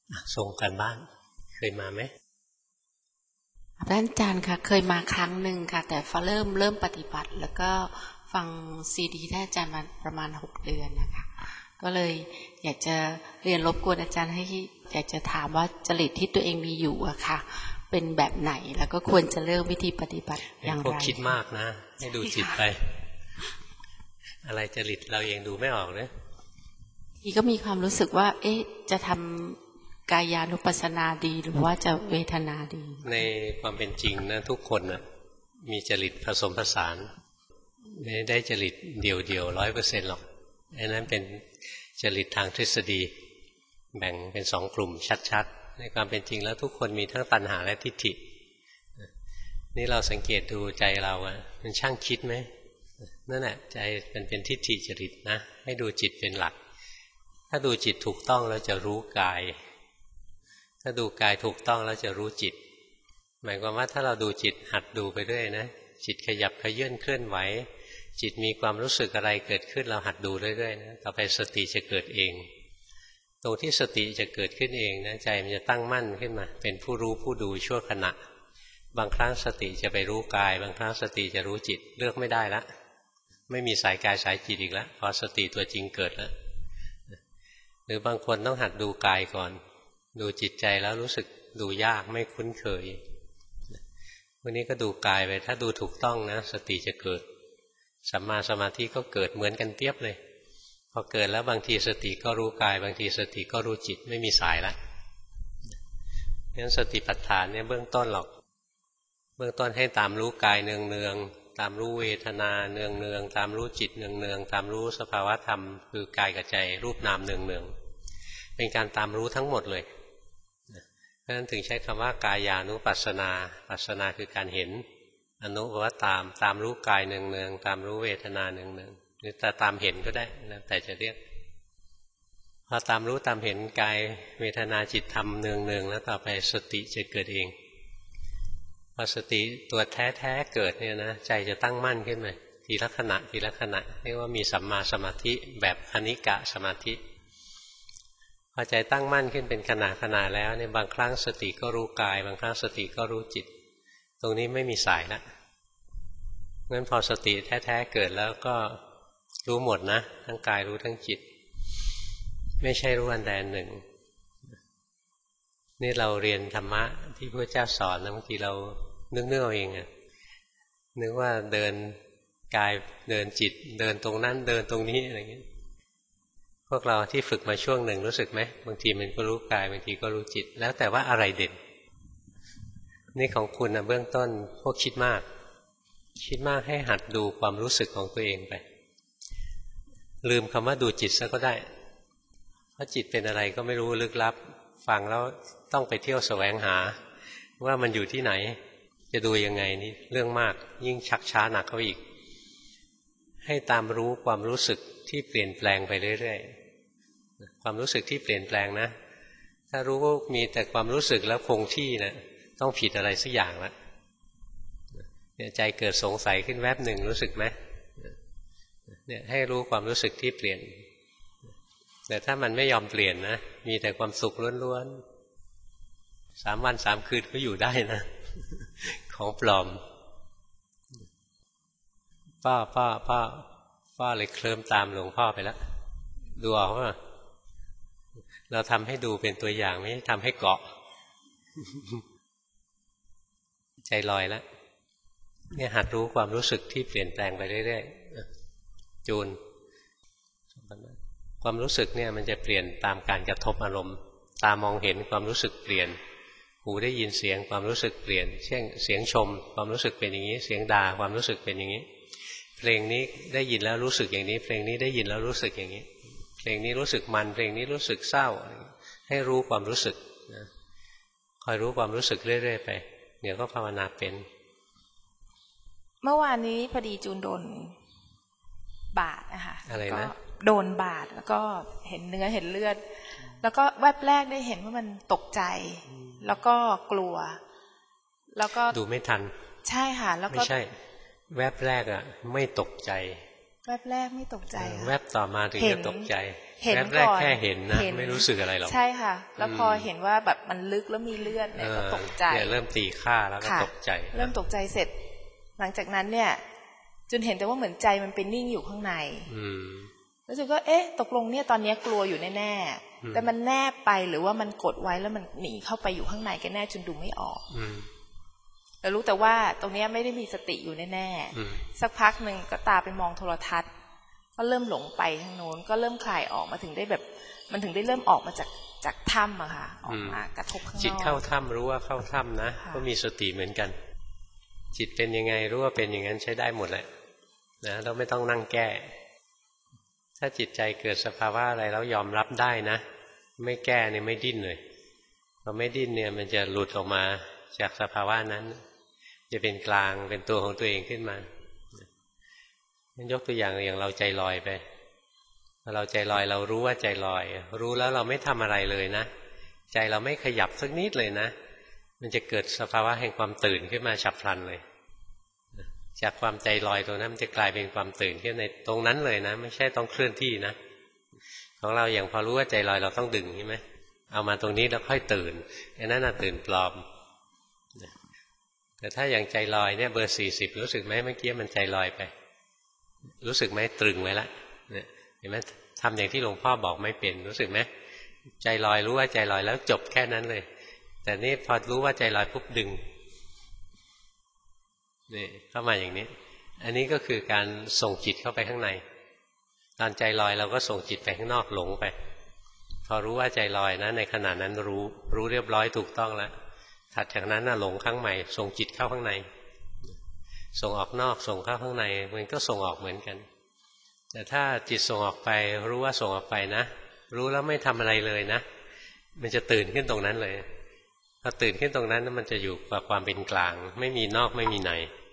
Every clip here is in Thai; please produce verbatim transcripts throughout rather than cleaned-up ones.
ส่งกันบ้านเคยมาไหมท่านอาจารย์ค่ะเคยมาครั้งหนึ่งค่ะแต่ฟ้าเริ่มเริ่มปฏิบัติแล้วก็ฟังซีดีท่านอาจารย์มาประมาณหกเดือนนะคะก็เลยอยากจะเรียนรบกวนอาจารย์ให้อยากจะถามว่าจริตที่ตัวเองมีอยู่อะค่ะเป็นแบบไหนแล้วก็ควรจะเริ่มวิธีปฏิบัติอย่างไรพวกคิดมากนะให้ดูจิตไปอะไรจริตเราเองดูไม่ออกเลยทีก็มีความรู้สึกว่าเอ๊ะจะทำกายานุปัสสนาดีหรือว่าจะเวทนาดีในความเป็นจริงนะทุกคนนะมีจริตผสมผสานไม่ได้จริตเดี่ยวๆร้อยเปอร์เซ็นต์หรอกอันนั้นเป็นจริตทางทฤษฎีแบ่งเป็นสองกลุ่มชัดๆในความเป็นจริงแล้วทุกคนมีทั้งตัณหาและทิฏฐินี่เราสังเกตดูใจเราอะมันช่างคิดไหมนั่นแหละใจมันเป็นทิฏฐิจริตนะให้ดูจิตเป็นหลักถ้าดูจิตถูกต้องแล้วจะรู้กายถ้าดูกายถูกต้องแล้วจะรู้จิตหมายความว่าถ้าเราดูจิตหัดดูไปเรื่อยนะจิตขยับขยื่นเคลื่อนไหวจิตมีความรู้สึกอะไรเกิดขึ้นเราหัดดูเรื่อยๆนะต่อไปสติจะเกิดเองตรงที่สติจะเกิดขึ้นเองนะใจมันจะตั้งมั่นขึ้นมาเป็นผู้รู้ผู้ดูชั่วขณะบางครั้งสติจะไปรู้กายบางครั้งสติจะรู้จิตเลือกไม่ได้ละไม่มีสายกายสายจิตอีกแล้วพอสติตัวจริงเกิดแล้วหรือบางคนต้องหัดดูกายก่อนดูจิตใจแล้วรู้สึกดูยากไม่คุ้นเคยวันนี้ก็ดูกายไปถ้าดูถูกต้องนะสติจะเกิดสัมมาสมาธิก็เกิดเหมือนกันเปียบเลยพอเกิดแล้วบางทีสติก็รู้กายบางทีสติก็รู้จิตไม่มีสายละงั้นสติปัฏฐานเนี่ยเบื้องต้นหรอกเบื้องต้นให้ตามรู้กายเนืองๆตามรู้เวทนาเนืองๆตามรู้จิตเนืองๆตามรู้สภาวะธรรมคือกายกับใจรูปนามเนืองๆเป็นการตามรู้ทั้งหมดเลยเพราะฉะนั้นถึงใช้คำว่ากายานุปัสสนาปัสสนาคือการเห็นอนุว่าตามตามรู้กายเนืองๆตามรู้เวทนาเนืองๆหรือแต่ตามเห็นก็ได้นะแต่จะเรียกพอตามรู้ตามเห็นกายเวทนาจิตธรรมเนืองๆแล้วต่อไปสติจะเกิดเองพอสติตัวแท้ๆเกิดเนี่ยนะใจจะตั้งมั่นขึ้นมาทีละขณะทีละขณะเรียกว่ามีสัมมาสมาธิแบบคณิกะสมาธิพอใจตั้งมั่นขึ้นเป็นขณะขณะแล้วเนี่ยบางครั้งสติก็รู้กายบางครั้งสติก็รู้จิตตรงนี้ไม่มีสายละงั้นพอสติแท้ๆเกิดแล้วก็รู้หมดนะทั้งกายรู้ทั้งจิตไม่ใช่รู้อันใดอันหนึ่งนี่เราเรียนธรรมะที่พระเจ้าสอนแล้วบางทีเรานึกเนื้อเองอะนึกว่าเดินกายเดินจิตเดินตรงนั้นเดินตรงนี้อะไรอย่างนี้พวกเราที่ฝึกมาช่วงหนึ่งรู้สึกไหมบางทีมันก็รู้กายบางทีก็รู้จิตแล้วแต่ว่าอะไรเด่นนี่ของคุณนะเบื้องต้นพวกคิดมากคิดมากให้หัดดูความรู้สึกของตัวเองไปลืมคำว่าดูจิตซะก็ได้เพราะจิตเป็นอะไรก็ไม่รู้ลึกลับฟังแล้วต้องไปเที่ยวแสวงหาว่ามันอยู่ที่ไหนจะดูยังไงนี่เรื่องมากยิ่งชักช้าหนักเข้าอีกให้ตามรู้ความรู้สึกที่เปลี่ยนแปลงไปเรื่อยๆความรู้สึกที่เปลี่ยนแปลงนะถ้ารู้ว่ามีแต่ความรู้สึกแล้วคงที่นะต้องผิดอะไรสักอย่างละเนี่ยใจเกิดสงสัยขึ้นแวบหนึ่งรู้สึกไหมเนี่ยให้รู้ความรู้สึกที่เปลี่ยนแต่ถ้ามันไม่ยอมเปลี่ยนนะมีแต่ความสุขล้วนๆสามวันสามคืนก็อยู่ได้นะของปลอมป้าป้าป้าป้าเลยเคลิ้มตามหลวงพ่อไปแล้วดูออกว่าเราทำให้ดูเป็นตัวอย่างไม่ทำให้เกาะใจลอยแล้วเนี่ยหัดรู้ความรู้สึกที่เปลี่ยนแปลงไปเรื่อยๆจูนความรู้สึกเนี่ยมันจะเปลี่ยนตามการกระทบอารมณ์ตามองเห็นความรู้สึกเปลี่ยนหูได้ยินเสียงความรู้สึกเปลี่ยนเช่นเสียงชมความรู้สึกเป็นอย่างนี้เสียงด่าความรู้สึกเป็นอย่างนี้เพลงนี้ได้ยินแล้วรู้สึกอย่างนี้เพลงนี้ได้ยินแล้วรู้สึกอย่างนี้เพลงนี้รู้สึกมันเพลงนี้รู้สึกเศร้าให้รู้ความรู้สึกนะคอยรู้ความรู้สึกเรื่อยๆไปเดี๋ยวก็ภาวนาเป็นเมื่อวานนี้พอดีจูนโดนบาดนะคะอะไรนะโดนบาดแล้วก็เห็นเนื้อเห็นเลือดแล้วก็แวบแรกได้เห็นว่ามันตกใจแล้วก็กลัวแล้วก็ดูไม่ทันใช่ค่ะแล้วก็ไม่ใช่แวบแรกอ่ะไม่ตกใจแวบแรกไม่ตกใจแวบต่อมาถึงจะตกใจแวบแรกแค่เห็นนะไม่รู้สึกอะไรหรอกใช่ค่ะแล้วพอเห็นว่าแบบมันลึกแล้วมีเลือดเนี่ยก็ตกใจเริ่มตีค่าแล้วก็ตกใจเริ่มตกใจเสร็จหลังจากนั้นเนี่ยจนเห็นแต่ว่าเหมือนใจมันเป็นนิ่งอยู่ข้างในแล้วจุนก็เอ๊ะตกลงเนี่ยตอนนี้กลัวอยู่แน่ๆแต่มันแนบไปหรือว่ามันกดไว้แล้วมันหนีเข้าไปอยู่ข้างในกันแน่จนดูไม่ออกแล้วรู้แต่ว่าตรงนี้ไม่ได้มีสติอยู่แน่ๆสักพักหนึ่งก็ตาไปมองโทรทัศน์ก็เริ่มหลงไปทางโน้นก็เริ่มคลายออกมาถึงได้แบบมันถึงได้เริ่มออกมาจากจากถ้ำอะค่ะออกมากระทบข้างนอกจิตเข้าถ้ำรู้ว่าเข้าถ้ำนะก็มีสติเหมือนกันจิตเป็นยังไงรู้ว่าเป็นอย่างนั้นใช้ได้หมดแหละนะเราไม่ต้องนั่งแก้ถ้าจิตใจเกิดสภาวะอะไรแล้วยอมรับได้นะไม่แก้เนี่ยไม่ดิ้นเลยพอไม่ดิ้นเนี่ยมันจะหลุดออกมาจากสภาวะนั้นจะเป็นกลางเป็นตัวของตัวเองขึ้นมามันยกตัวอย่างอย่างเราใจลอยไปเราใจลอยเรารู้ว่าใจลอยรู้แล้วเราไม่ทำอะไรเลยนะใจเราไม่ขยับสักนิดเลยนะมันจะเกิดสภาวะแห่งความตื่นขึ้นมาฉับพลันเลยจากความใจลอยตรงนั้นมันจะกลายเป็นความตื่นขึ้นในตรงนั้นเลยนะไม่ใช่ต้องเคลื่อนที่นะของเราอย่างพอรู้ว่าใจลอยเราต้องดึงใช่ไหมเอามาตรงนี้แล้วค่อยตื่นอันนั้นน่ะตื่นปลอมแต่ถ้าอย่างใจลอยเนี่ยเบอร์สี่สิบรู้สึกไหมเมื่อกี้มันใจลอยไปรู้สึกไหมตรึงไว้แล้วเนี่ยเห็นไหมทำอย่างที่หลวงพ่อบอกไม่เป็นรู้สึกไหมใจลอยรู้ว่าใจลอยแล้วจบแค่นั้นเลยแต่นี่พอรู้ว่าใจลอยปุ๊บดึงนี่เข้ามาอย่างนี้อันนี้ก็คือการส่งจิตเข้าไปข้างในตอนใจลอยเราก็ส่งจิตไปข้างนอกหลงไปพอรู้ว่าใจลอยนะในขณะนั้นรู้รู้เรียบร้อยถูกต้องแล้วถัดจากนั้นน่ะหลงข้างใหม่ส่งจิตเข้าข้างในส่งออกนอกส่งเข้าข้างในมันก็ส่งออกเหมือนกันแต่ถ้าจิตส่งออกไปรู้ว่าส่งออกไปนะรู้แล้วไม่ทำอะไรเลยนะมันจะตื่นขึ้นตรงนั้นเลยพอตื่นขึ้นตรงนั้นมันจะอยู่กับความเป็นกลางไม่มีนอกไม่มีใน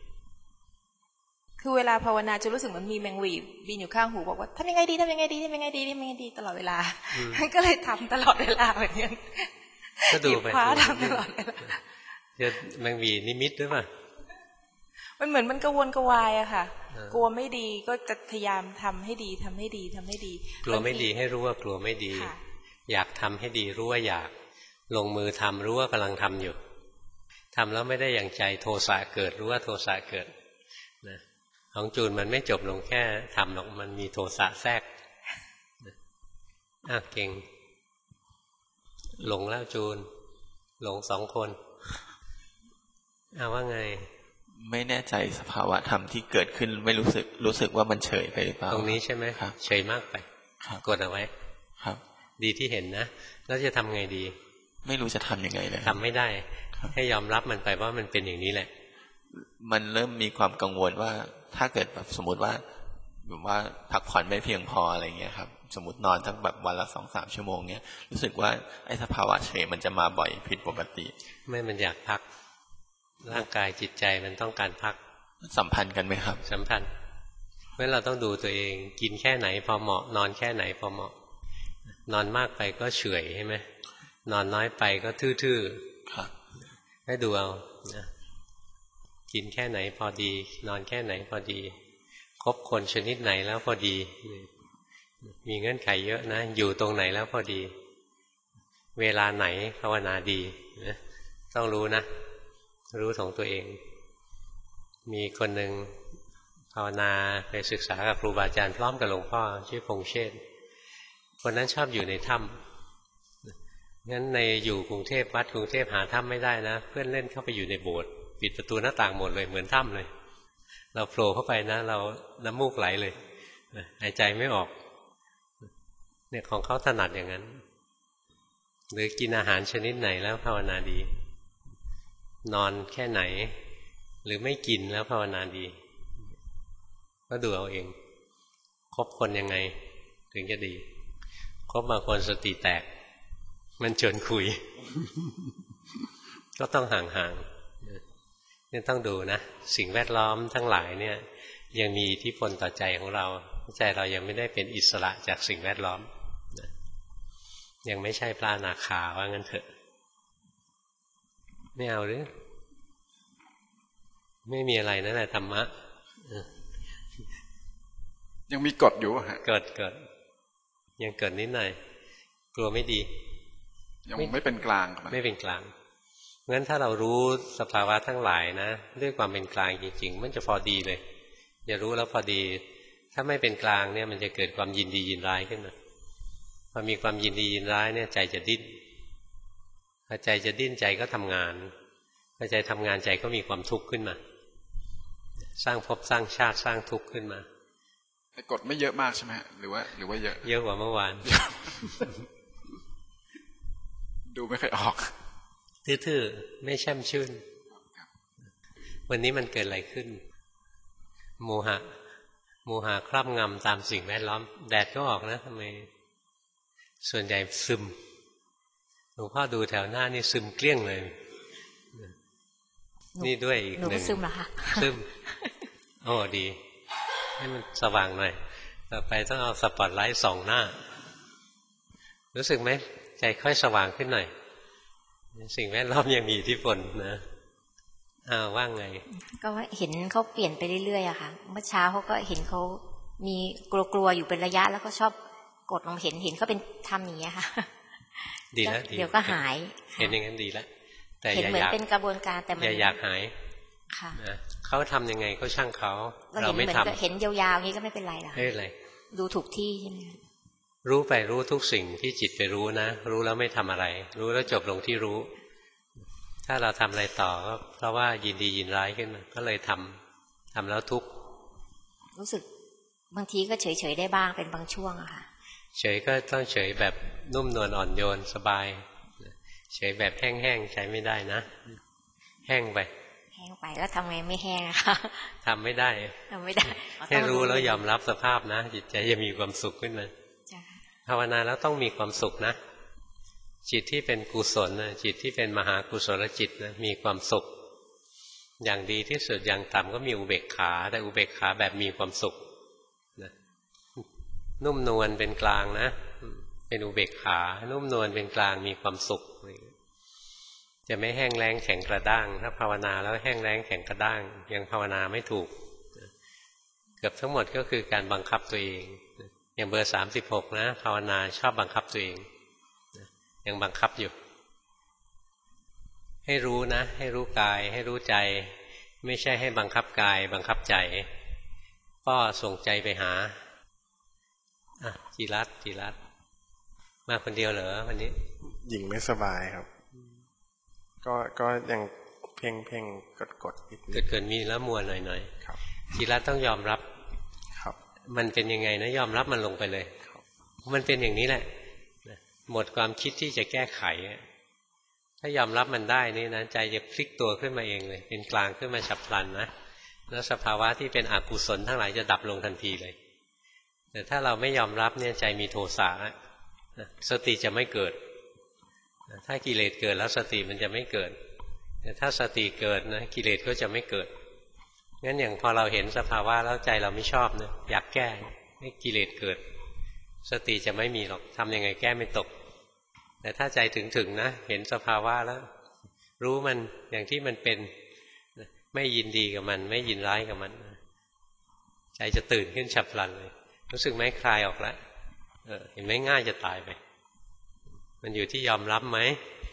คือเวลาภาวนาจะรู้สึกเหมือนมีแมงวีบินอยู่ข้างหูบอกว่าทำยังไงดีทำยังไงดีทำยังไงดีทำยังไงดีตลอดเวลาก็เลยทำตลอดเวลาเหมือนกันก็ดูไปคว้าทำตลอดเวลาจะแมงวีนิมิตหรือเปล่ามันเหมือนมันกระวนกระวายอะค่ะกลัวไม่ดีก็จะพยายามทำให้ดีทำให้ดีทำให้ดีกลัวไม่ดีให้รู้ว่ากลัวไม่ดีอยากทำให้ดีรู้ว่าอยากลงมือทำรู้ว่ากำลังทำอยู่ทำแล้วไม่ได้อย่างใจโทสะเกิดรู้ว่าโทสะเกิดนะของจูนมันไม่จบลงแค่ทำหรอกมันมีโทสะแทรกอ่ะเก่งหลงแล้วจูนหลงสองคนเอาว่าไงไม่แน่ใจสภาวะธรรมที่เกิดขึ้นไม่รู้สึกรู้สึกว่ามันเฉยไปหรือเปล่าตรงนี้ใช่ไหมครับเฉยมากไปกดเอาไว้ครับดีที่เห็นนะแล้วจะทำไงดีไม่รู้จะทำยังไงเลยทำไม่ได้ให้ยอมรับมันไปว่ามันเป็นอย่างนี้แหละมันเริ่มมีความกังวลว่าถ้าเกิดแบบสมมติว่าแบบว่าพักผ่อนไม่เพียงพออะไรเงี้ยครับสมมตินอนทั้งแบบวันละสองสามชั่วโมงเนี้ยรู้สึกว่าไอ้สภาวะเฉยมันจะมาบ่อยผิดปกติไม่มันอยากพักร่างกายจิตใจมันต้องการพักสัมพันธ์กันไหมครับสัมพันธ์เพราะเราต้องดูตัวเองกินแค่ไหนพอเหมาะนอนแค่ไหนพอเหมาะนอนมากไปก็เฉื่อยใช่ไหมนอนน้อยไปก็ทื่อๆให้ดูเอานะกินแค่ไหนพอดีนอนแค่ไหนพอดีคบคนชนิดไหนแล้วพอดีมีเงื่อนไขเยอะนะอยู่ตรงไหนแล้วพอดีเวลาไหนภาวนาดีนะต้องรู้นะรู้ของตัวเองมีคนหนึ่งภาวนาไปศึกษากับครูบาอาจารย์พร้อมกับหลวงพ่อชื่อพงษ์เชษฐ์คนนั้นชอบอยู่ในถ้ำงั้นในอยู่กรุงเทพวัดกรุงเทพหาถ้ำไม่ได้นะเพื่อนเล่นเข้าไปอยู่ในโบสถ์ปิดประตูหน้าต่างหมดเลยเหมือนถ้ำเลยเราโผล่เข้าไปนะเราน้ำมูกไหลเลยหายใจไม่ออกเนี่ยของเขาถนัดอย่างนั้นหรือกินอาหารชนิดไหนแล้วภาวนาดีนอนแค่ไหนหรือไม่กินแล้วภาวนาดีก็ดูเอาเองคบคนยังไงถึงจะดีคบบางคนสติแตกมันชวนคุย ก็ต้องห่างๆนี่ต้องดูนะสิ่งแวดล้อมทั้งหลายเนี่ยยังมีอิทธิพลต่อใจของเราใจเรายังไม่ได้เป็นอิสระจากสิ่งแวดล้อมยังไม่ใช่พระอนาคาว่างั้นเถอะไม่เอาหรือไม่มีอะไรนั่นแหละธรรมะยังมีกฎอยู่ฮะเกิดเกิดยังเกิดนิดหน่อยกลัวไม่ดียังไม่เป็นกลางไม่เป็นกลางงั้นถ้าเรารู้สภาวะทั้งหลายนะด้วยความเป็นกลางจริงๆมันจะพอดีเลยอย่ารู้แล้วพอดีถ้าไม่เป็นกลางเนี่ยมันจะเกิดความยินดียินร้ายขึ้นมาพอมีความยินดียินร้ายเนี่ยใจจะดิ้นพอใจจะดิ้นใจก็ทำงานพอใจทำงานใจก็มีความทุกข์ขึ้นมาสร้างภพสร้างชาติสร้างทุกข์ขึ้นมาแต่กฎไม่เยอะมากใช่ไหมหรือว่าหรือว่าเยอะเยอะกว่าเมื่อวานดูไม่ค่อยออกทื่อๆไม่แช่มชื่นวันนี้มันเกิดอะไรขึ้นโมหะโมหะครอบงำตามสิ่งแวดล้อมแดดก็ออกนะทำไมส่วนใหญ่ซึมหลวงพ่อดูแถวหน้านี่ซึมเกลี้ยงเลยนี่ด้วยอีกหนึ่งซึมเหรอคะซึมโอ้ดีให้มันสว่างหน่อยต่อไปต้องเอาสปอตไลท์ส่องหน้ารู้สึกไหมใจค่อยสว่างขึ้นหน่อยสิ่งแวดล้อมยังมีอิทธิพลนะอ้าวว่าไงก็ว่าเห็นเขาเปลี่ยนไปเรื่อยๆอะค่ะเมื่อเช้าเขาก็เห็นเขามีกลัวๆอยู่เป็นระยะแล้วก็ชอบกดลงเห็นเห็นเขาเป็นทำอย่างนี้ค่ะดีแล้วเดี๋ยวก็หายเห็นอย่างนั้นดีแล้วแต่เห็นเหมือนเป็นกระบวนการแต่มันอย่าอยากหายค่ะเขาทำยังไงก็ช่างเขาเราไม่ทำเห็นยาวๆอย่างนี้ก็ไม่เป็นไรหรอกไม่เป็นไรดูถูกที่ใช่ไหมรู้ไปรู้ทุกสิ่งที่จิตไปรู้นะรู้แล้วไม่ทำอะไรรู้แล้วจบลงที่รู้ถ้าเราทำอะไรต่อก็เพราะว่ายินดียินร้ายขึ้นมาก็เลยทำทำแล้วทุกข์รู้สึกบางทีก็เฉยๆได้บ้างเป็นบางช่วงอะค่ะเฉยก็ต้องเฉยแบบนุ่มนวลอ่อนโยนสบายเฉยแบบแห้งๆใช้ไม่ได้นะแห้งไปแห้งไปแล้วทำไงไม่แห้งอะคะทำไม่ได้ทำไม่ได้ให้รู้แล้วยอมรับสภาพนะจิตใจจะมีความสุขขึ้นมาภาวนาแล้วต้องมีความสุขนะจิตที่เป็นกุศลนะจิตที่เป็นมหากุศลจิตนะมีความสุขอย่างดีที่สุดอย่างต่ำก็มีอุเบกขาแต่อุเบกขาแบบมีความสุขนะนุ่มนวลเป็นกลางนะเป็นอุเบกขานุ่มนวลเป็นกลางมีความสุขจะไม่แห้งแล้งแข็งกระด้างถ้าภาวนาแล้วแห้งแล้งแข็งกระด้างยังภาวนาไม่ถูกเกือบทั้งหมดก็คือการบังคับตัวเองอย่างเบอร์สามสิบหกนะภาวนาชอบบังคับตัวเองยังบังคับอยู่ให้รู้นะให้รู้กายให้รู้ใจไม่ใช่ให้บังคับกายบังคับใจก็ส่งใจไปหาอ่ะจิรัตจิรัตมาคนเดียวเหรอวันนี้หญิงไม่สบายครับก็ก็ยังเพ่งเพ่งกดกดเกิดเกิดมีแล้วมัวหน่อยหน่อยครับจิรัตต้องยอมรับครับมันเป็นยังไงนะยอมรับมันลงไปเลยมันเป็นอย่างนี้แหละหมดความคิดที่จะแก้ไขถ้ายอมรับมันได้นี่นะใจจะพลิกตัวขึ้นมาเองเลยเป็นกลางขึ้นมาฉับพลันนะแล้วสภาวะที่เป็นอกุศลทั้งหลายจะดับลงทันทีเลยแต่ถ้าเราไม่ยอมรับเนี่ยใจมีโทสะสติจะไม่เกิดถ้ากิเลสเกิดแล้วสติมันจะไม่เกิดแต่ถ้าสติเกิดนะกิเลสก็จะไม่เกิดงั้นอย่างพอเราเห็นสภาวะแล้วใจเราไม่ชอบเนี่ยอยากแก้ให้กิเลสเกิดสติจะไม่มีหรอกทำยังไงแก้ไม่ตกแต่ถ้าใจถึงๆนะเห็นสภาวะแล้วรู้มันอย่างที่มันเป็นไม่ยินดีกับมันไม่ยินร้ายกับมันใจจะตื่นขึ้นฉับพลันเลยรู้สึกไหมคลายออกแล้วเออเห็นไหมง่ายจะตายไปมันอยู่ที่ยอมรับไหม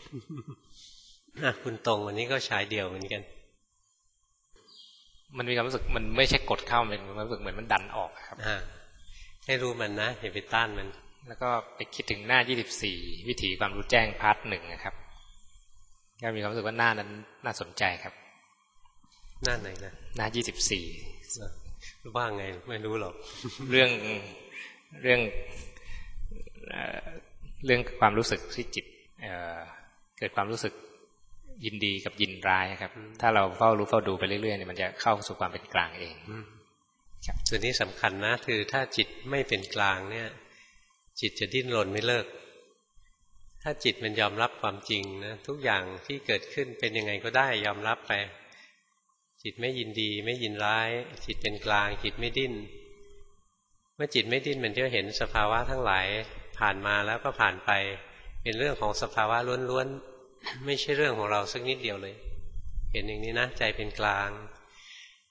คุณตรงวันนี้ก็ฉายเดี่ยวเหมือนกันมันมีความรู้สึกมันไม่ใช่กดเข้ามันมีความรู้สึกเหมือนมันดันออกครับให้รู้มันนะอย่าไปต้านมันแล้วก็ไปคิดถึงหน้ายี่สิบสี่วิถีความรู้แจ้งพาร์ทหนึ่งนะครับก็มีความรู้สึกว่าหน้านั้นน่าสนใจครับหน้าไหนนะหน้ายี่สิบสี่ว่าไงไม่รู้หรอกเรื่องเรื่องเรื่องความรู้สึกที่จิต เ, เกิดความรู้สึกยินดีกับยินร้ายครับถ้าเราเฝ้ารู้เฝ้าดูไปเรื่อยๆเนี่ยมันจะเข้าสู่ความเป็นกลางเองส่วนนี้สำคัญนะคือถ้าจิตไม่เป็นกลางเนี่ยจิตจะดิ้นรนไม่เลิกถ้าจิตมันยอมรับความจริงนะทุกอย่างที่เกิดขึ้นเป็นยังไงก็ได้ยอมรับไปจิตไม่ยินดีไม่ยินร้ายจิตเป็นกลางจิตไม่ดิ้นเมื่อจิตไม่ดิ้นมันจะเห็นสภาวะทั้งหลายผ่านมาแล้วก็ผ่านไปเป็นเรื่องของสภาวะล้วนๆไม่ใช่เรื่องของเราสักนิดเดียวเลยเห็นอย่างนี้นะใจเป็นกลาง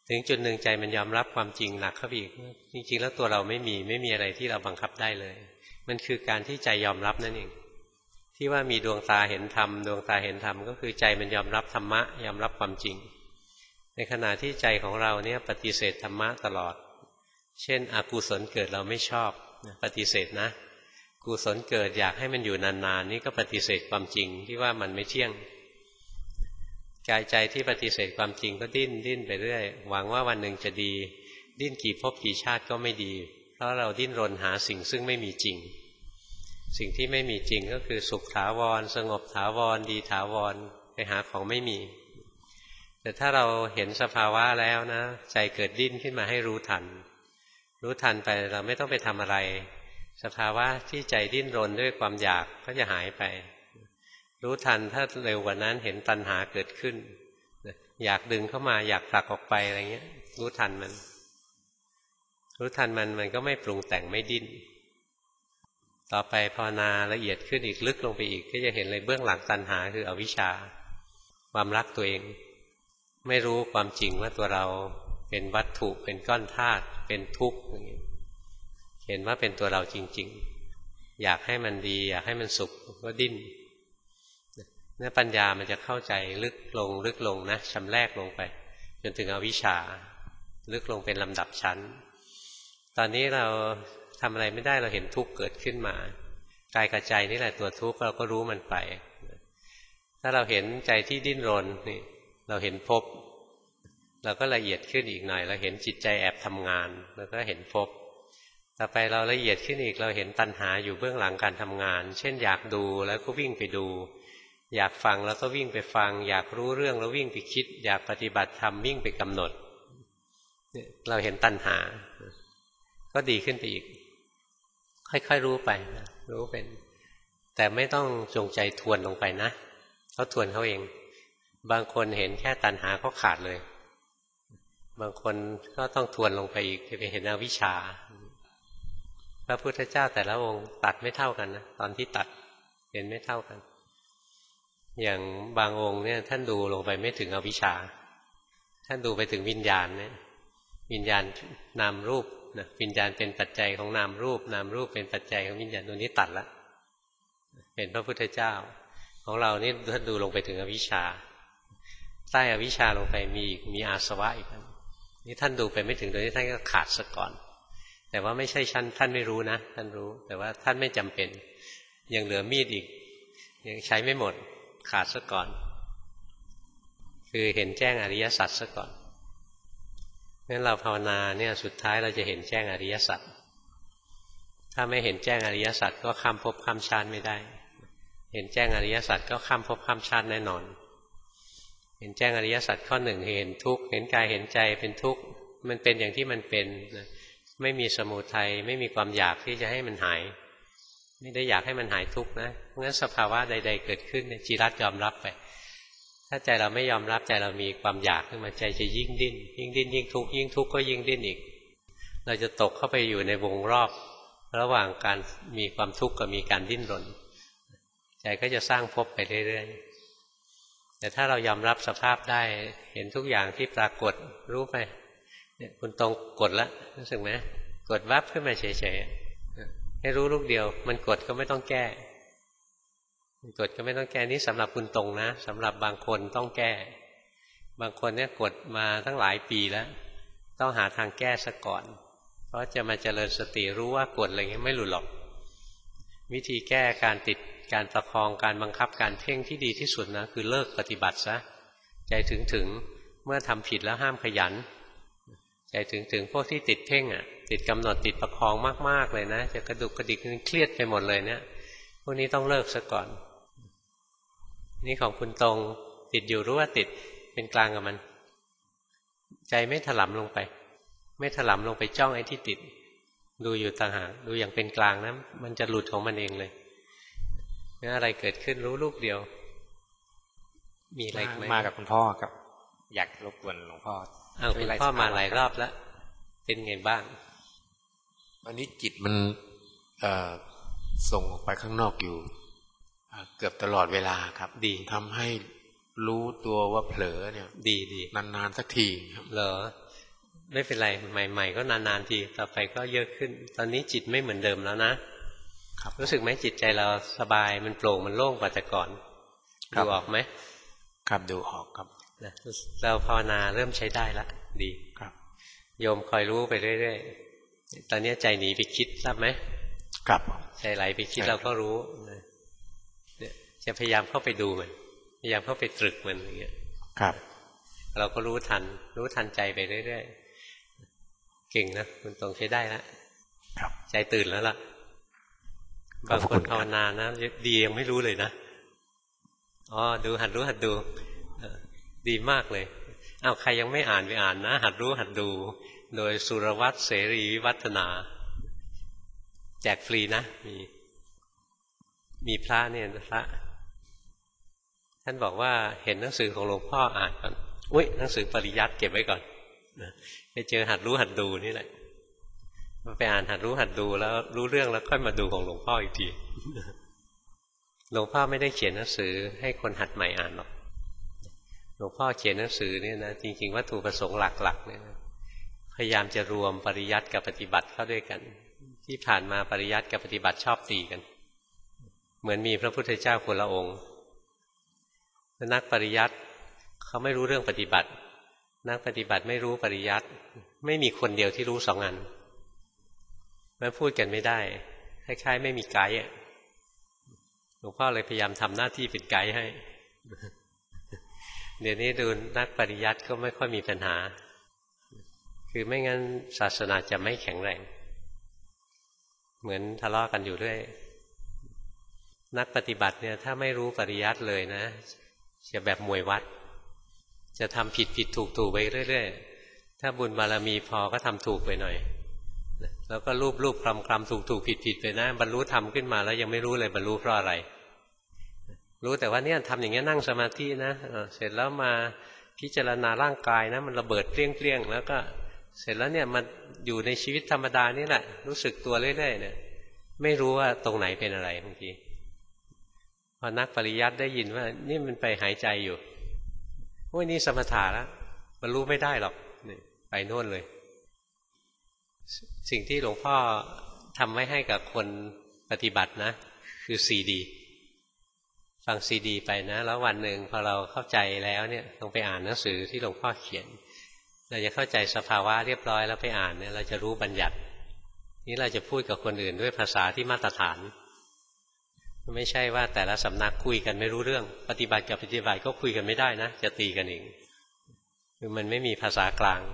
ถึงจุดหนึ่งใจมันยอมรับความจริงหนักเข้าไปอีกจริงๆแล้วตัวเราไม่มีไม่มีอะไรที่เราบังคับได้เลยมันคือการที่ใจยอมรับนั่นเองที่ว่ามีดวงตาเห็นธรรมดวงตาเห็นธรรมก็คือใจมันยอมรับธรรมะยอมรับความจริงในขณะที่ใจของเราเนี่ยปฏิเสธธรรมะตลอดเช่นอกุศลเกิดเราไม่ชอบปฏิเสธนะกุศลเกิดอยากให้มันอยู่นานๆนี่ก็ปฏิเสธความจริงที่ว่ามันไม่เที่ยงกายใจที่ปฏิเสธความจริงก็ดิ้นดิ้นไปเรื่อยหวังว่าวันหนึ่งจะดีดิ้นกี่ภพกี่ชาติก็ไม่ดีเพราะเราดิ้นรนหาสิ่งซึ่งไม่มีจริงสิ่งที่ไม่มีจริงก็คือสุขถาวรสงบถาวรดีถาวรไปหาของไม่มีแต่ถ้าเราเห็นสภาวะแล้วนะใจเกิดดิ้นขึ้นมาให้รู้ทันรู้ทันไปเราไม่ต้องไปทำอะไรสภาวะที่ใจดิ้นรนด้วยความอยากก็จะหายไปรู้ทันถ้าเร็วกว่านั้นเห็นตัณหาเกิดขึ้นอยากดึงเข้ามาอยากผลักออกไปอะไรเงี้ยรู้ทันมันรู้ทันมันมันก็ไม่ปรุงแต่งไม่ดิ้นต่อไปภาวนาละเอียดขึ้นอีกลึกลงไปอีกก็จะเห็นเลยเบื้องหลังตัณหาคืออวิชชาความรักตัวเองไม่รู้ความจริงว่าตัวเราเป็นวัตถุเป็นก้อนธาตุเป็นทุกข์อย่างนี้เห็นว่าเป็นตัวเราจริงๆอยากให้มันดีอยากให้มันสุขก็ดิ้นเนื้อปัญญามันจะเข้าใจลึกลงลึกลงนะชำแรกลงไปจนถึงอวิชชาลึกลงเป็นลำดับชั้นตอนนี้เราทำอะไรไม่ได้เราเห็นทุกข์เกิดขึ้นมากายกับใจนี่แหละตัวทุกข์เราก็รู้มันไปถ้าเราเห็นใจที่ดิ้นรนนี่เราเห็นภพเราก็ละเอียดขึ้นอีกหน่อยเราเห็นจิตใจแอบทำงานเราก็เห็นภพต่อไปเราละเอียดขึ้นอีกเราเห็นตัณหาอยู่เบื้องหลังการทำงานเช่นอยากดูแล้วก็วิ่งไปดูอยากฟังแล้วก็วิ่งไปฟังอยากรู้เรื่องแล้ววิ่งไปคิดอยากปฏิบัติธรรมวิ่งไปกำหนดเราเห็นตัณหาก็ดีขึ้นไปอีกค่อยๆรู้ไปนะรู้เป็นแต่ไม่ต้องจงใจทวนลงไปนะเขาทวนเขาเองบางคนเห็นแค่ตัณหาก็ขาดเลยบางคนก็ต้องทวนลงไปอีกจะไปเห็นอวิชชาพระพุทธเจ้าแต่ละองค์ตัดไม่เท่ากันนะตอนที่ตัดเห็นไม่เท่ากันอย่างบางองค์เนี่ยท่านดูลงไปไม่ถึงอวิชชาท่านดูไปถึงวิญญาณเนี่ยวิญญาณนามรูปนะวิญญาณเป็นปัจจัยของนามรูปนามรูปเป็นปัจจัยของวิญญาณตัวนี้ตัดละเป็นพระพุทธเจ้าของเรานี่ท่านดูลงไปถึงอวิชชาใต้อวิชชาลงไปมีอีกมีอาสวะอีกนี่ท่านดูไปไม่ถึงตัวนี้ท่านก็ขาดซะก่อนแต่ว่าไม่ใช่ชั้นท่านไม่รู้นะท่านรู้แต่ว่าท่านไม่จำเป็นยังเหลือมีดอีกยังใช้ไม่หมดขาดซะก่อนคือเห็นแจ้งอริยสัจซะก่อนงั้นเราภาวนาเนี่ยสุดท้ายเราจะเห็นแจ้งอริยสัจถ้าไม่เห็นแจ้งอริยสัจก็ข้ามภพข้ามชาติไม่ได้เห็นแจ้งอริยสัจก็ข้ามภพข้ามชาติแน่นอนเห็นแจ้งอริยสัจข้อหนึ่งเห็นทุกข์เห็นกายเห็นใจเป็นทุกข์มันเป็นอย่างที่มันเป็นไม่มีสมุทัยไม่มีความอยากที่จะให้มันหายไม่ได้อยากให้มันหายทุกข์นะเพราะงั้นสภาวะใดๆเกิดขึ้นจิรัตยอมรับไปถ้าใจเราไม่ยอมรับใจเรามีความอยากขึ้นมาใจจะยิ่งดิ้นยิ่งดิ้นยิ่งทุกข์ยิ่งทุกข์ก็ยิ่งดิ้นอีกเราจะตกเข้าไปอยู่ในวงรอบระหว่างการมีความทุกข์กับมีการดิ้นรนใจก็จะสร้างภพไปเรื่อยๆแต่ถ้าเรายอมรับสภาพได้เห็นทุกอย่างที่ปรากฏรู้ไปเนี่ยคุณตรงกดแล้วรู้สึกไหมกดวับขึ้นมาเฉยๆให้รู้ลูกเดียวมันกดก็ไม่ต้องแก้กดก็ไม่ต้องแก้นี้สำหรับคุณตรงนะสำหรับบางคนต้องแก้บางคนเนี่ยกดมาตั้งหลายปีแล้วต้องหาทางแก้ซะก่อนเพราะจะมาเจริญสติรู้ว่ากดอะไรเงี้ยไม่หลุดหรอกวิธีแก้การติดการประคองการบังคับการเพ่งที่ดีที่สุดนะคือเลิกปฏิบัติซะใจถึงถึงเมื่อทำผิดแล้วห้ามขยันใจถึงถึงพวกที่ติดเพ่งอ่ะติดกำหนดติดประคองมากๆเลยนะจะกระดุกกระดิกเครียดไปหมดเลยเนี่ยพวกนี้ต้องเลิกซะก่อนนี่ของคุณตรงติดอยู่รู้ว่าติดเป็นกลางกับมันใจไม่ถลำลงไปไม่ถลำลงไปจ้องไอ้ที่ติดดูอยู่ต่างหากดูอย่างเป็นกลางนะมันจะหลุดของมันเองเลยนี่อะไรเกิดขึ้นรู้ลูกเดียวมีอะไรไหมมากับคุณพ่อครับอยากรบกวนหลวงพ่ออ้าวคุณพ่อมาหลายรอบแล้วเป็นไงบ้างวันนี้จิตมันส่งออกไปข้างนอกอยู่เกือบตลอดเวลาครับดีทำให้รู้ตัวว่าเผลอเนี่ยดีดีนานๆสักทีครับเหรอไม่เป็นไรใหม่ๆก็นานๆทีต่อไปก็เยอะขึ้นตอนนี้จิตไม่เหมือนเดิมแล้วนะครับรู้สึกไหมจิตใจเราสบายมันโปร่งมันโล่งกว่าแต่ก่อนดูออกไหมครับดูออกครับเราภาวนาเริ่มใช้ได้ละดีครับโยมคอยรู้ไปเรื่อยๆตอนนี้ใจหนีไปคิดทราบไหมครับใจไหลไปคิดเราก็รู้เนี่ยจะพยายามเข้าไปดูมันพยายามเข้าไปตรึกมันอย่างเงี้ยครับเราก็รู้ทันรู้ทันใจไปเรื่อยๆเก่งนะคุณตรงใช้ได้แล้วใจตื่นแล้วล่ะบางคนภาวนานะดียังไม่รู้เลยนะอ๋อดูหัดรู้หัดดูดีมากเลยอ้าวใครยังไม่อ่านไปอ่านนะหัดรู้หัดดูโดยสุรวัตรเสรีวิวัฒนาแจกฟรีนะมีมีพระเนี่ยพระท่านบอกว่าเห็นหนังสือของหลวงพ่ออ่านก่อนอุ้ยหนังสือปริยัติเก็บไว้ก่อนไปเจอหัดรู้หัดดูนี่แหละไปอ่านหัดรู้หัดดูแล้วรู้เรื่องแล้วค่อยมาดูของหลวงพ่ออีกทีหลวงพ่อไม่ได้เขียนหนังสือให้คนหัดใหม่อ่านหรอกหลวงพ่อเขียนหนังสือเนี่ยนะจริงๆวัตถุประสงค์หลักๆเนี่ยพยายามจะรวมปริยัติกับปฏิบัติเข้าด้วยกันที่ผ่านมาปริยัติกับปฏิบัติชอบตีกันเหมือนมีพระพุทธเจ้าคนละองค์นักปริยัติเขาไม่รู้เรื่องปฏิบัตินักปฏิบัติไม่รู้ปริยัติไม่มีคนเดียวที่รู้สองอันมันพูดกันไม่ได้คล้ายๆไม่มีไกด์หลวงพ่อเลยพยายามทำหน้าที่เป็นไกด์ให้เดี๋ยวนี้ดูนักปริยัติก็ไม่ค่อยมีปัญหาคือไม่งั้นศาสนาจะไม่แข็งแรงเหมือนทะเลาะกันอยู่เรื่อยนักปฏิบัติเนี่ยถ้าไม่รู้ปริยัติเลยนะจะแบบมวยวัดจะทำผิดผิดถูกถูกไปเรื่อยๆถ้าบุญบารมีพอก็ทำถูกไปหน่อยแล้วก็รูปรูปคลำคลำถูกถูกผิดผิดไปนะบรรลุธรรมขึ้นมาแล้วยังไม่รู้เลยบรรลุเพราะอะไรรู้แต่ว่าเนี่ยทำอย่างนี้นั่งสมาธินะเสร็จแล้วมาพิจารณาร่างกายนะมันระเบิดเปรี้ยงๆแล้วก็เสร็จแล้วเนี่ยมันอยู่ในชีวิตธรรมดานี่แหละรู้สึกตัวเรื่อยๆเนี่ยไม่รู้ว่าตรงไหนเป็นอะไรบางทีพอนักปริยัติได้ยินว่านี่มันไปหายใจอยู่โอ้ยนี่สมถะแล้วมันรู้ไม่ได้หรอกนี่ไปโน่นเลยสิ่งที่หลวงพ่อทำไว้ให้กับคนปฏิบัตินะคือซีดีฟังซีดีไปนะแล้ววันหนึ่งพอเราเข้าใจแล้วเนี่ยลองไปอ่านหนังสือที่หลวงพ่อเขียนเราจะเข้าใจสภาวะเรียบร้อยแล้วไปอ่านเนี่ยเราจะรู้บัญญัตินี้เราจะพูดกับคนอื่นด้วยภาษาที่มาตรฐานไม่ใช่ว่าแต่ละสำนักคุยกันไม่รู้เรื่องปฏิบัติกับปฏิบัติก็คุยกันไม่ได้นะจะตีกันเองคือมันไม่มีภาษากลาง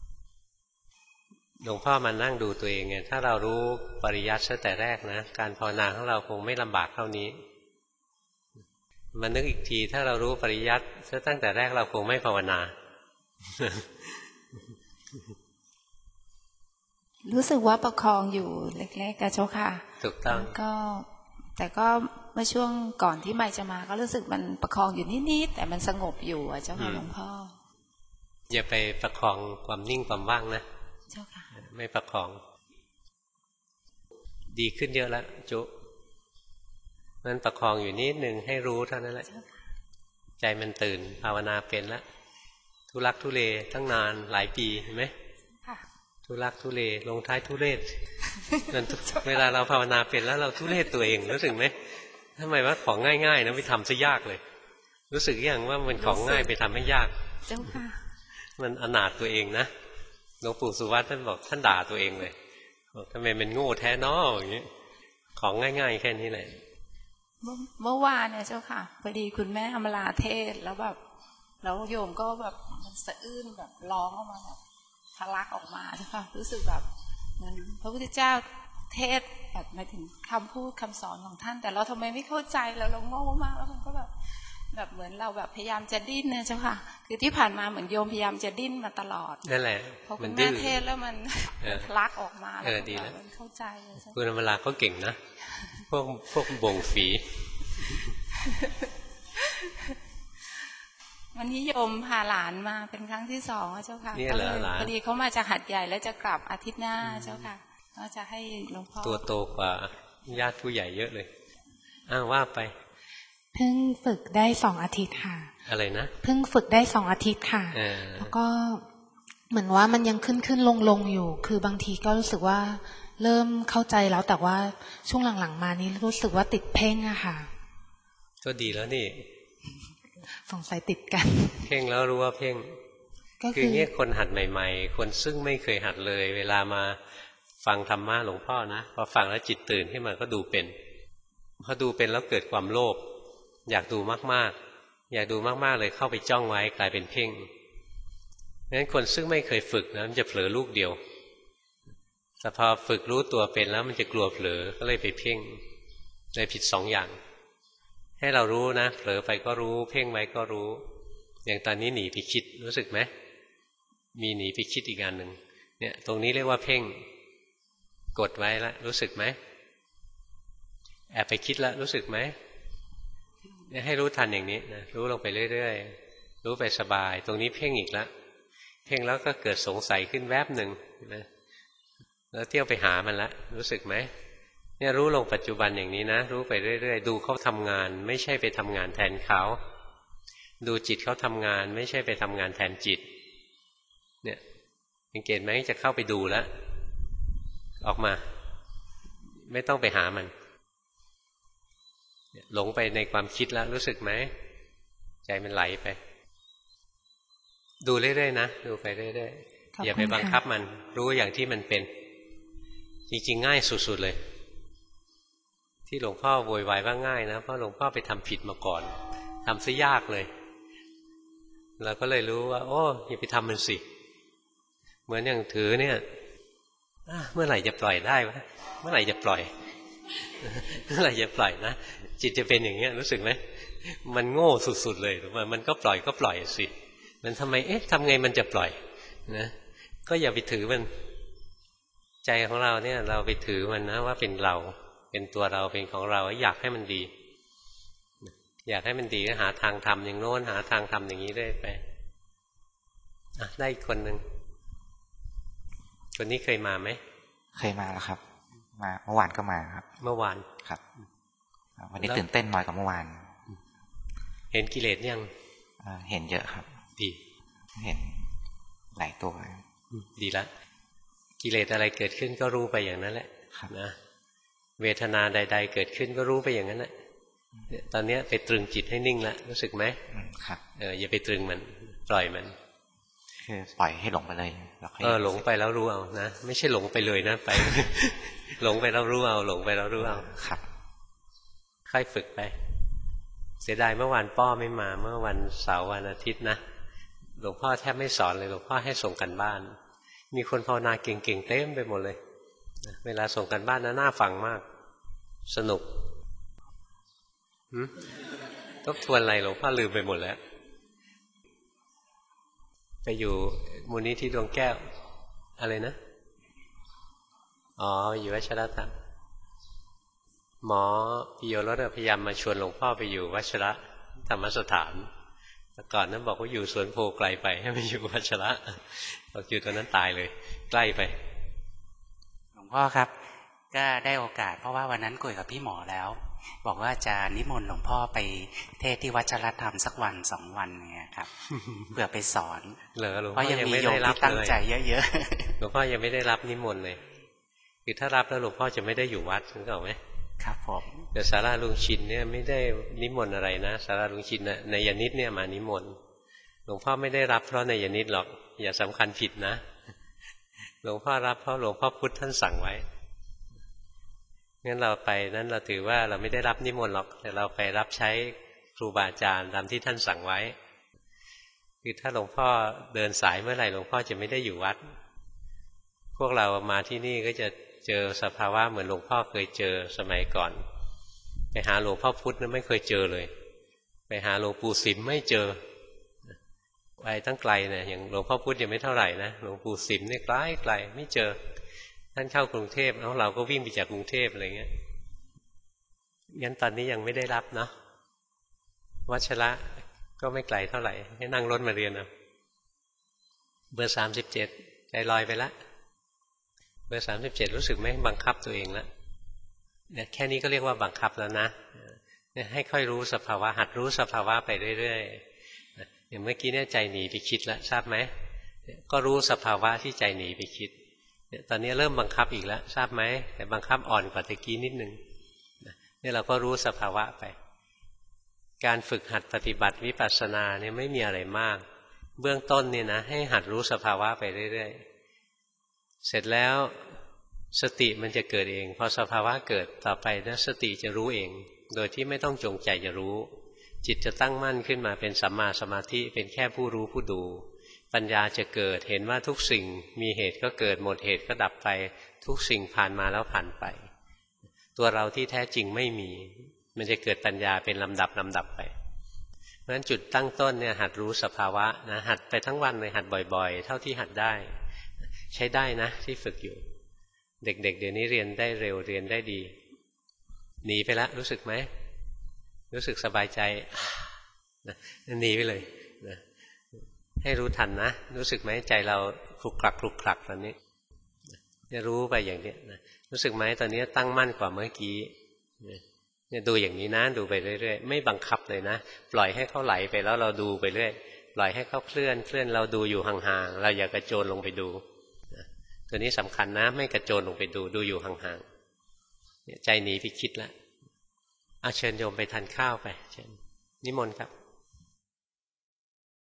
หลวงพ่อมานั่งดูตัวเองไงถ้าเรารู้ปริยัติซะแต่แรกนะการภาวนาของเราคงไม่ลำบากเท่านี้มานึกอีกทีถ้าเรารู้ปริยัติซะตั้งแต่แรกเราคงไม่ภาวนารู้สึกว่าประคองอยู่เล็กๆกับเจ้าค่ะถูกต้องก็แต่ก็เมื่อช่วงก่อนที่ใหม่จะมาก็รู้สึกมันประคองอยู่นิดๆแต่มันสงบอยู่อ่ะเจ้าค่ะหลวงพ่ออย่าไปประคองความนิ่งความว่างนะเจ้าค่ะไม่ประคองดีขึ้นเยอะแล้วจุมันประคองอยู่นิดนึงให้รู้เท่านั้นแหละใจมันตื่นภาวนาเป็นแล้วทุลักทุเลตั้งนานหลายปีเห็นไหมทุลักทุเลลงท้ายทุเรศเวลาเราภาวนาเป็นแล้วเราทุเรศตัวเองรู้สึกไหมทำไมว่าของง่ายๆนะไปทำซะยากเลยรู้สึกอย่างว่ามันของง่ายไปทำให้ยากเจ้าค่ะมันอนาถตัวเองนะหลวงปู่สุวัตท่านบอกท่านด่าตัวเองเลยบอกทำไมมันโง่แท้น้ออย่างนี้ของง่ายๆแค่นี้แหละเมื่อวานเนี่ยเจ้าค่ะพอดีคุณแม่อมราเทศแล้วแบบแล้วโยมก็แบบมันสะอื้นแบบร้องออกมาแบบทะลักออกมาเจ้าค่ะรู้สึกแบบเหมือนพระพุทธเจ้าเทศแบบหมายถึงคำพูดคำสอนของท่านแต่เราทำไมไม่เข้าใจแล้วเราโง่มากแล้วมันก็แบบแบบเหมือนเราแบบพยายามจะดิ้นนะเจ้าค่ะคือที่ผ่านมาเหมือนโยมพยายามจะดิ้นมาตลอดนั่นแหละพอคุณแม่เทศแล้วมันลักออกมาแล้วมันเข้าใจเลยคุณเวลาเขาเก่งนะพวกพวกบ่งฝีวันนี้โยมพาหลานมาเป็นครั้งที่สองเจ้าค่ะนี่เหรอหลานพอดีเขามาจากหัดใหญ่แล้วจะกลับอาทิตย์หน้าเจ้าค่ะก็จะให้หลวงพ่อตัวโตกว่าญาติผู้ใหญ่เยอะเลยอ้าวว่าไปเพิ่งฝึกได้สองอาทิตย์ค่ะอะไรนะเพิ่งฝึกได้สองอาทิตย์ค่ะแล้วก็เหมือนว่ามันยังขึ้นขึ้นลงลงอยู่คือบางทีก็รู้สึกว่าเริ่มเข้าใจแล้วแต่ว่าช่วงหลังๆมานี้รู้สึกว่าติดเพ่งอะค่ะก็ดีแล้วนี่สงสัยติดกันเพ่งแล้วรู้ว่าเพ่งคือเนี่ยคนหัดใหม่ๆคนซึ่งไม่เคยหัดเลยเวลามาฟังธรรมะหลวงพ่อนะพอฟังแล้วจิตตื่นขึ้นมาก็ดูเป็นพอดูเป็นแล้วเกิดความโลภอยากดูมากๆอยากดูมากๆเลยเข้าไปจ้องไว้กลายเป็นเพ่งงั้นคนซึ่งไม่เคยฝึกนะมันจะเผลอลูกเดียวแต่พอฝึกรู้ตัวเป็นแล้วมันจะกลัวเผลอก็เลยไปเพ่งเลยผิดสองอย่างให้เรารู้นะเผลอไปก็รู้เพ่งไว้ก็รู้อย่างตอนนี้หนีไปคิดรู้สึกไหมมีหนีไปคิดอีกอันหนึ่งเนี่ยตรงนี้เรียกว่าเพ่งกดไว้แล้วรู้สึกไหมแอบไปคิดแล้วรู้สึกไหมให้รู้ทันอย่างนี้นะรู้ลงไปเรื่อยๆรู้ไปสบายตรงนี้เพ่งอีกแล้วเพ่งแล้วก็เกิดสงสัยขึ้นแวบหนึ่งนะแล้วเที่ยวไปหามันละรู้สึกไหมเนี่ยรู้ลงปัจจุบันอย่างนี้นะรู้ไปเรื่อยๆดูเขาทำงานไม่ใช่ไปทำงานแทนเขาดูจิตเขาทำงานไม่ใช่ไปทำงานแทนจิตเนี่ยสังเกตไหมจะเข้าไปดูแล้วออกมาไม่ต้องไปหามันหลงไปในความคิดแล้วรู้สึกไหมใจมันไหลไปดูเรื่อยๆนะดูไปเรื่อยๆอย่าไปบังคับมันรู้อย่างที่มันเป็นจริงๆง่ายสุดๆเลยที่หลวงพ่อโวยวายว่าง่ายนะเพราะหลวงพ่อไปทำผิดมาก่อนทำซะยากเลยเราก็เลยรู้ว่าโอ้อย่าไปทำมันสิเหมือนอย่างถือเนี่ยเมื่อไหร่จะปล่อยได้วะเมื่อไหร่จะปล่อยเมื่อไหร่จะปล่อยนะจิตจะเป็นอย่างเงี้ยรู้สึกไหมมันโง่สุดๆเลยหรือว่ามันก็ปล่อยก็ปล่อยสิมันทำไมเอ๊ะทำไงมันจะปล่อยนะก็อย่าไปถือมันใจของเราเนี่ยเราไปถือมันนะว่าเป็นเราเป็นตัวเราเป็นของเราอยากให้มันดีอยากให้มันดีก็หาทางทำอย่างโน้นหาทางทำอย่างนี้ได้ไปอ่ะได้อีกคนหนึ่งคนนี้เคยมาไหมเคยมาแล้วครับมาเมื่อวานก็มาครับเมื่อวานครับวันนี้ตื่นเต้นน้อยกว่าเมื่อวานเห็นกิเลสยังเห็นเยอะครับดีเห็นหลายตัวดีละกิเลสอะไรเกิดขึ้นก็รู้ไปอย่างนั้นแหละนะเวทนาใดๆเกิดขึ้นก็รู้ไปอย่างนั้นแหละตอนนี้ไปตรึงจิตให้นิ่งแล้วรู้สึกไหมครับเอออย่าไปตรึงมันปล่อยมันคือปล่อยให้หลงไปเลยเออหลงไปแล้วรู้เอานะไม่ใช่หลงไปเลยนะไป หลงไปแล้วรู้เอาหลงไปแล้วรู้เอาครับค่อยฝึกไปเสียดายเมื่อวานป้อไม่มาเมื่อวันเสาร์วันอาทิตย์นะหลวงพ่อแทบไม่สอนเลยหลวงพ่อให้ส่งกันบ้านมีคนภาวนาเก่งๆเต็มไปหมดเลยเวลาส่งกันบ้านนะน่าฟังมากสนุกทบทวนอะไรหลวงพ่อลืมไปหมดแล้วไปอยู่มูลนิธิดวงแก้วอะไรนะอ๋ออยู่วัชรธรรมหมอปิโยรสพยายามมาชวนหลวงพ่อไปอยู่วัชรธรรมสถานแต่ก่อนนั้นบอกว่าอยู่สวนโพไกลไปให้ไปอยู่วัชระบอกอยู่ตอนนั้นตายเลยใกล้ไปหลวงพ่อครับก็ได้โอกาสเพราะว่าวันนั้นคุยกับพี่หมอแล้วบอกว่าจะนิมนต์หลวงพ่อไปเทศที่วัชรธรรมสักวันสองวันเนี่ยครับเพื่อไปสอนเพราะยังมีโยมที่ตั้งใจเยอะๆหลวงพ่อยังไม่ได้รับนิมนต์เลยคือถ้ารับแล้วหลวงพ่อจะไม่ได้อยู่วัดถึงเปล่าไหมครับผมแต่สาราลุงชินเนี่ยไม่ได้นิมนต์อะไรนะสาราลุงชินนะนายนิตเนี่ยมานิมนต์หลวงพ่อไม่ได้รับเพราะนายนิตหรอกอย่าสำคัญผิดนะหลวงพ่อรับเพราะหลวงพ่อพุธท่านสั่งไว้งั้นเราไปนั้นเราถือว่าเราไม่ได้รับนิมนต์หรอกแต่เราไปรับใช้ครูบาอาจารย์ตามที่ท่านสั่งไว้คือถ้าหลวงพ่อเดินสายเมื่อไหร่หลวงพ่อจะไม่ได้อยู่วัดพวกเรามาที่นี่ก็จะเจอสภาวะเหมือนหลวงพ่อเคยเจอสมัยก่อนไปหาหลวงพ่อพุธนั้นไม่เคยเจอเลยไปหาหลวงปู่สิมไม่เจอไปตั้งไกลเนี่ยอย่างหลวงพ่อพุธยังไม่เท่าไหร่นะหลวงปู่สิมเนี่ยไกลไกลไม่เจอท่านเข้ากรุงเทพแล้วเราก็วิ่งไปจากกรุงเทพอะไรเงี้ยงั้นตอนนี้ยังไม่ได้รับเนาะวัชระก็ไม่ไกลเท่าไหร่ให้นั่งรถมาเรียนเอาเบอร์สามสิบเจ็ดใจลอยไปละเบอร์สามสิบเจ็ดรู้สึกไหมบังคับตัวเองแล้วเนี่ยแค่นี้ก็เรียกว่าบังคับแล้วนะเนี่ยให้ค่อยรู้สภาวะหัดรู้สภาวะไปเรื่อยๆอย่างเมื่อกี้เนี่ยใจหนีไปคิดแล้วทราบไหมก็รู้สภาวะที่ใจหนีไปคิดเนี่ยตอนนี้เริ่มบังคับอีกแล้วทราบไหมแต่บังคับอ่อนกว่าตะกี้นิดนึงนี่เราก็รู้สภาวะไปการฝึกหัดปฏิบัติวิปัสสนาเนี่ยไม่มีอะไรมากเบื้องต้นเนี่ยนะให้หัดรู้สภาวะไปเรื่อยๆเสร็จแล้วสติมันจะเกิดเองพอสภาวะเกิดต่อไปนะสติจะรู้เองโดยที่ไม่ต้องจงใจจะรู้จิตจะตั้งมั่นขึ้นมาเป็นสัมมาสมาธิเป็นแค่ผู้รู้ผู้ดูปัญญาจะเกิดเห็นว่าทุกสิ่งมีเหตุก็เกิดหมดเหตุก็ดับไปทุกสิ่งผ่านมาแล้วผ่านไปตัวเราที่แท้จริงไม่มีมันจะเกิดปัญญาเป็นลำดับลำดับไปเพราะฉะนั้นจุดตั้งต้นเนี่ยหัดรู้สภาวะนะหัดไปทั้งวันเลยหัดบ่อยๆเท่าที่หัดได้ใช้ได้นะที่ฝึกอยู่เด็กๆ เดี๋ยวนี้เรียนได้เร็วเรียนได้ดีหนีไปแล้วรู้สึกไหมรู้สึกสบายใจนะหนีไปเลยนะให้รู้ทันนะรู้สึกไหมใจเราคลุกคลักคลุกคลักตอนนี้จะรู้ไปอย่างนี้นะรู้สึกไหมตอนนี้ตั้งมั่นกว่าเมื่อกี้เนี่ยดูอย่างนี้นะดูไปเรื่อยๆไม่บังคับเลยนะปล่อยให้เขาไหลไปแล้วเราดูไปเรื่อยปล่อยให้เขาเคลื่อนเคลื่อนเราดูอยู่ห่างๆเราอย่ากระโจนลงไปดูตัวนี้สำคัญนะไม่กระโจนลงไปดูดูอยู่ห่างๆใจหนีไปคิดแล้วเอาเชิญโยมไปทานข้าวไปเชิญนิมนต์ครับ